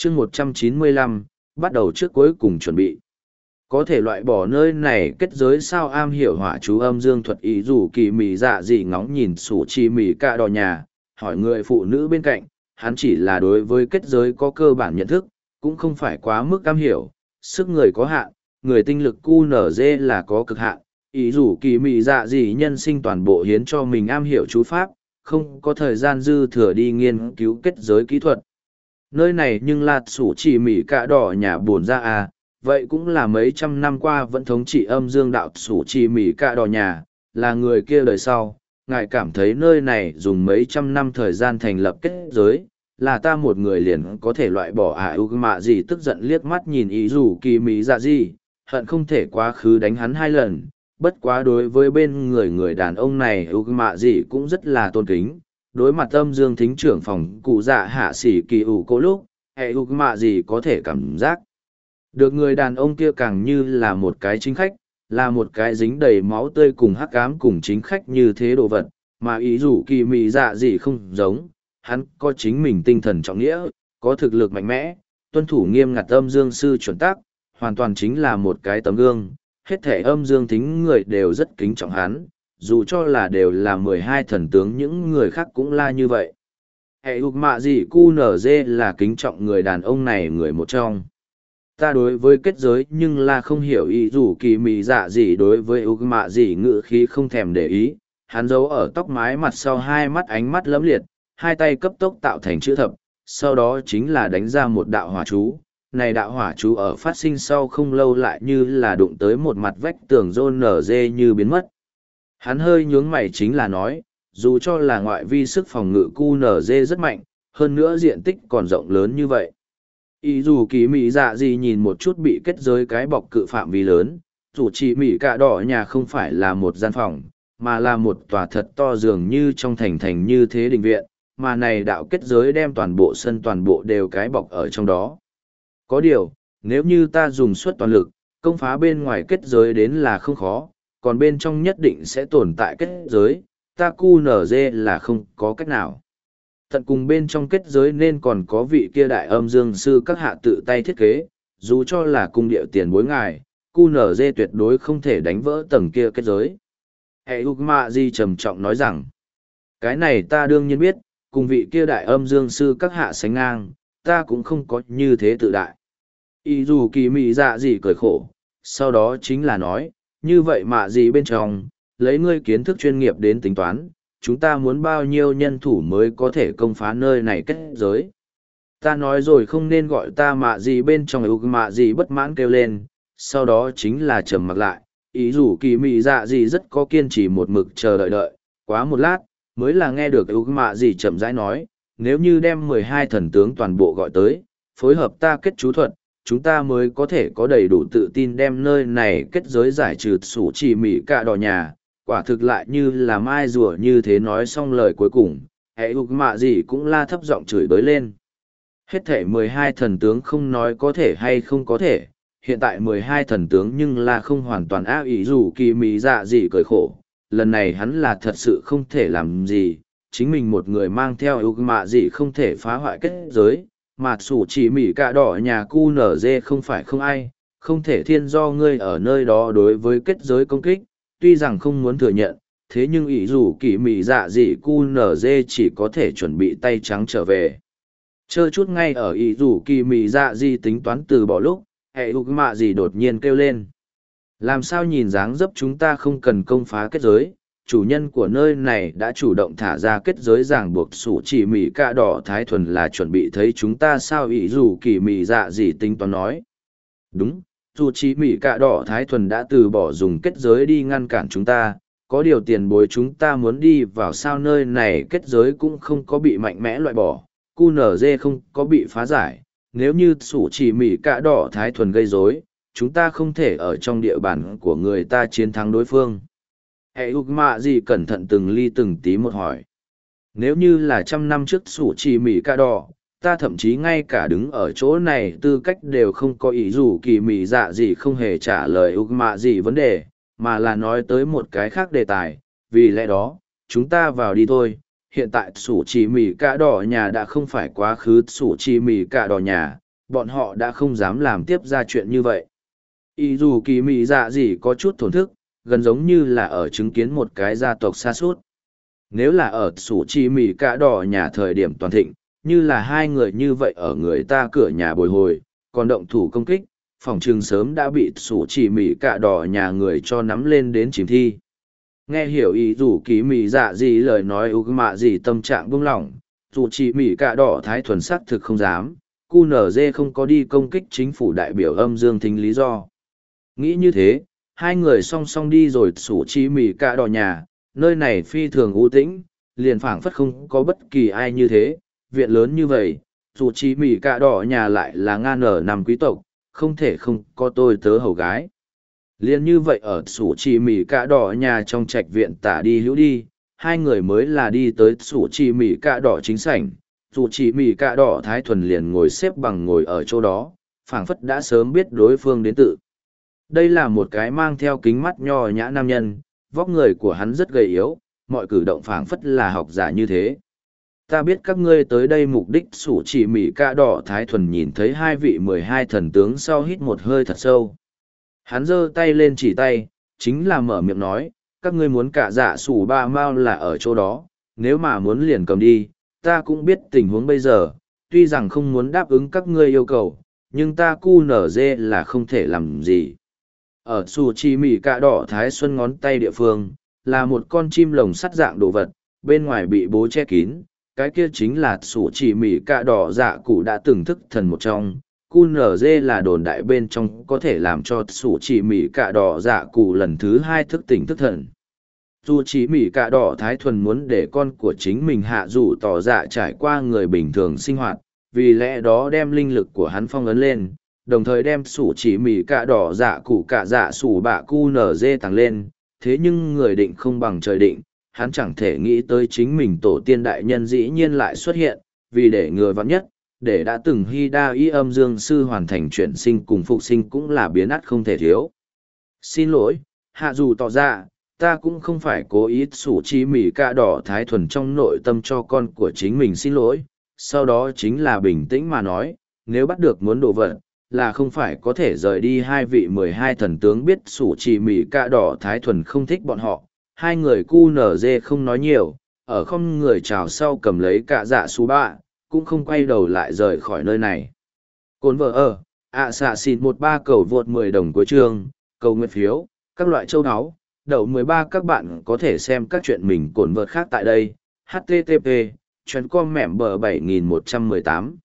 chương 195, bắt đầu trước cuối cùng chuẩn bị. Có thể loại bỏ nơi này kết giới sao? Am hiểu hỏa chú âm dương thuật ý dù kỳ mì dạ gì ngóng nhìn sủ chi mì cả đỏ nhà, hỏi người phụ nữ bên cạnh, hắn chỉ là đối với kết giới có cơ bản nhận thức, cũng không phải quá mức am hiểu, sức người có hạn, người tinh lực QNZ là có cực hạn, ý dù kỳ mì dạ gì nhân sinh toàn bộ hiến cho mình am hiểu chú pháp, không có thời gian dư thừa đi nghiên cứu kết giới kỹ thuật. Nơi này nhưng là sủ chỉ mì cả đỏ nhà buồn ra à, vậy cũng là mấy trăm năm qua vẫn thống trị âm dương đạo sủ chỉ mì cả đỏ nhà, là người kia đời sau, ngài cảm thấy nơi này dùng mấy trăm năm thời gian thành lập kết giới, là ta một người liền có thể loại bỏ à? Mạ gì tức giận liếc mắt nhìn ý dù kỳ mì dạ gì, hận không thể quá khứ đánh hắn 2 lần. Bất quá đối với bên người đàn ông này mạ gì cũng rất là tôn kính, đối mặt âm dương thính trưởng phòng cụ dạ hạ sĩ kỳ ủ cố lúc, mạ gì có thể cảm giác được người đàn ông kia càng như là một cái chính khách, là một cái dính đầy máu tươi cùng hắc ám cùng chính khách như thế đồ vật, mà ý dù kỳ mị dạ gì không giống, hắn có chính mình tinh thần trọng nghĩa, có thực lực mạnh mẽ, tuân thủ nghiêm ngặt âm dương sư chuẩn tắc, hoàn toàn chính là một cái tấm gương, hết thể âm dương thính người đều rất kính trọng hắn, dù cho là đều là 12 thần tướng những người khác cũng là như vậy. Hệ hụt mạ gì QNZ là kính trọng người đàn ông này người một trong. Ta đối với kết giới nhưng là không hiểu ý dù kỳ mị dạ gì đối với ục mạ gì ngự khí không thèm để ý, hắn giấu ở tóc mái mặt sau hai mắt ánh mắt lấm liệt, hai tay cấp tốc tạo thành chữ thập, sau đó chính là đánh ra một đạo hỏa chú. Này đạo hỏa chú ở phát sinh sau không lâu lại như là đụng tới một mặt vách tường rôn nở dê như biến mất. Hắn hơi nhướng mày chính là nói, dù cho là ngoại vi sức phòng ngự QNZ rất mạnh, hơn nữa diện tích còn rộng lớn như vậy. Ý dù kỳ mị dạ gì nhìn một chút bị kết giới cái bọc cự phạm vi lớn, dù chỉ mị cả đỏ nhà không phải là một gian phòng, mà là một tòa thật to dường như trong thành như thế đình viện, mà này đạo kết giới đem toàn bộ sân toàn bộ đều cái bọc ở trong đó. Có điều, nếu như ta dùng suất toàn lực, công phá bên ngoài kết giới đến là không khó, còn bên trong nhất định sẽ tồn tại kết giới, ta QNZ là không có cách nào. Tận cùng bên trong kết giới nên còn có vị kia đại âm dương sư các hạ tự tay thiết kế, dù cho là cung điệu tiền bối ngài, QNZ tuyệt đối không thể đánh vỡ tầng kia kết giới. Hệ Mạ Di trầm trọng nói rằng, cái này ta đương nhiên biết, cùng vị kia đại âm dương sư các hạ sánh ngang, ta cũng không có như thế tự đại. Ý dù kỳ mị dạ gì cười khổ, sau đó chính là nói, như vậy Mạ Di bên trong, lấy ngươi kiến thức chuyên nghiệp đến tính toán, chúng ta muốn bao nhiêu nhân thủ mới có thể công phá nơi này kết giới. Ta nói rồi không nên gọi ta Mạ Di bên trong. Mạ Di bất mãn kêu lên, sau đó chính là trầm mặc lại. Ý dù kỳ mị dạ gì rất có kiên trì một mực chờ đợi, quá một lát, mới là nghe được Mạ Di chậm rãi nói, nếu như đem 12 thần tướng toàn bộ gọi tới, phối hợp ta kết chú thuật, chúng ta mới có thể có đầy đủ tự tin đem nơi này kết giới giải trừ sủ chỉ mị cả đỏ nhà. Quả thực lại như là mai rùa như thế. Nói xong lời cuối cùng, hệ Mạ Di cũng la thấp giọng chửi bới lên. Hết thể 12 thần tướng không nói có thể hay không có thể, hiện tại 12 thần tướng nhưng là không hoàn toàn ác ý dù kỳ mị dạ gì cười khổ. Lần này hắn là thật sự không thể làm gì, chính mình một người mang theo Mạ Di không thể phá hoại kết giới, mà sủ chỉ mị cả đỏ nhà QNZ không phải không ai, không thể thiên do ngươi ở nơi đó đối với kết giới công kích. Tuy rằng không muốn thừa nhận, thế nhưng ý dù kỳ mị dạ dị QNZ chỉ có thể chuẩn bị tay trắng trở về. Chơ chút ngay ở ý dù kỳ mị dạ dị tính toán từ bỏ lúc, hệ mạ gì đột nhiên kêu lên. Làm sao nhìn dáng dấp chúng ta không cần công phá kết giới, chủ nhân của nơi này đã chủ động thả ra kết giới ràng buộc sủ chỉ mị cả đỏ thái thuần là chuẩn bị thấy chúng ta sao? Ý dù kỳ mị dạ dị tính toán nói. Đúng. Dù chỉ mỉ cả đỏ thái thuần đã từ bỏ dùng kết giới đi ngăn cản chúng ta, có điều tiền bối chúng ta muốn đi vào sao nơi này kết giới cũng không có bị mạnh mẽ loại bỏ, QNZ không có bị phá giải, nếu như sủ chỉ mỉ cả đỏ thái thuần gây rối, chúng ta không thể ở trong địa bàn của người ta chiến thắng đối phương. Hệ Mạ gì cẩn thận từng ly từng tí một hỏi. Nếu như là 100 năm trước sủ chỉ mỉ cả đỏ, ta thậm chí ngay cả đứng ở chỗ này tư cách đều không có ý dù kỳ mị dạ gì không hề trả lời Mạ gì vấn đề, mà là nói tới một cái khác đề tài, vì lẽ đó, chúng ta vào đi thôi, hiện tại sủ chỉ mị cả đỏ nhà đã không phải quá khứ sủ chỉ mị cả đỏ nhà, bọn họ đã không dám làm tiếp ra chuyện như vậy. Ý dù kỳ mị dạ gì có chút thổn thức, gần giống như là ở chứng kiến một cái gia tộc xa suốt. Nếu là ở sủ chi mị cả đỏ nhà thời điểm toàn thịnh, như là hai người như vậy ở người ta cửa nhà bồi hồi, còn động thủ công kích, phòng trường sớm đã bị sủ chỉ mị cả đỏ nhà người cho nắm lên đến chìm thi. Nghe hiểu ý dù kỳ mị dạ gì lời nói ưu mạ gì tâm trạng buông lỏng, dù chỉ mị cả đỏ thái thuần sắc thực không dám, QNZ không có đi công kích chính phủ đại biểu âm dương thính lý do. Nghĩ như thế, hai người song song đi rồi sủ chi mì cả đỏ nhà, nơi này phi thường u tĩnh, liền phảng phất không có bất kỳ ai như thế, viện lớn như vậy, sủ chi mì cả đỏ nhà lại là ngan ở nằm quý tộc, không thể không có tôi tớ hầu gái. Liền như vậy ở sủ chi mì cả đỏ nhà trong trạch viện tả đi hữu đi, hai người mới là đi tới sủ chi mì cả đỏ chính sảnh, sủ chi mì cả đỏ thái thuần liền ngồi xếp bằng ngồi ở chỗ đó, phảng phất đã sớm biết đối phương đến tự. Đây là một cái mang theo kính mắt nho nhã nam nhân, vóc người của hắn rất gầy yếu, mọi cử động phảng phất là học giả như thế. Ta biết các ngươi tới đây mục đích sủ chỉ mỉ ca đỏ thái thuần nhìn thấy hai vị 12 thần tướng sau hít một hơi thật sâu. Hắn giơ tay lên chỉ tay, chính là mở miệng nói, các ngươi muốn cả dạ sủ ba mao là ở chỗ đó, nếu mà muốn liền cầm đi, ta cũng biết tình huống bây giờ, tuy rằng không muốn đáp ứng các ngươi yêu cầu, nhưng ta cu nở dê là không thể làm gì. Ở sủ chi mỉ cạ đỏ thái xuân ngón tay địa phương, là một con chim lồng sắt dạng đồ vật, bên ngoài bị bố che kín, cái kia chính là sủ chỉ mỉ cạ đỏ dạ cụ đã từng thức thần một trong. QNZ là đồn đại bên trong có thể làm cho sủ chỉ mỉ cạ đỏ dạ cụ lần thứ hai thức tỉnh thức thần. Dù chỉ mỉ cạ đỏ thái thuần muốn để con của chính mình hạ dù tỏ dạ trải qua người bình thường sinh hoạt, vì lẽ đó đem linh lực của hắn phong ấn lên, đồng thời đem sủ chỉ mì cạ đỏ dạ cụ cạ dạ sủ bạ cu nở dê tăng lên, thế nhưng người định không bằng trời định, hắn chẳng thể nghĩ tới chính mình tổ tiên đại nhân dĩ nhiên lại xuất hiện, vì để ngừa vắng nhất, để đã từng hy đa y âm dương sư hoàn thành chuyển sinh cùng phục sinh cũng là biến ắt không thể thiếu. Xin lỗi, hạ dù tỏ ra, ta cũng không phải cố ý sủ chỉ mì cạ đỏ thái thuần trong nội tâm cho con của chính mình xin lỗi, sau đó chính là bình tĩnh mà nói, nếu bắt được muốn đồ vật, là không phải có thể rời đi. Hai vị 12 thần tướng biết sủ chỉ mỉ cạ đỏ thái thuần không thích bọn họ, hai người cu nở dê không nói nhiều, ở không người chào sau cầm lấy cạ dạ sú bạ, cũng không quay đầu lại rời khỏi nơi này. Cồn vợ ở, xạ xịt 13 cầu vượt 10 đồng cuối chương, cầu nguyện phiếu, các loại châu áo, đậu 13 các bạn có thể xem các chuyện mình cồn vợt khác tại đây, http://com mẻm bờ 7118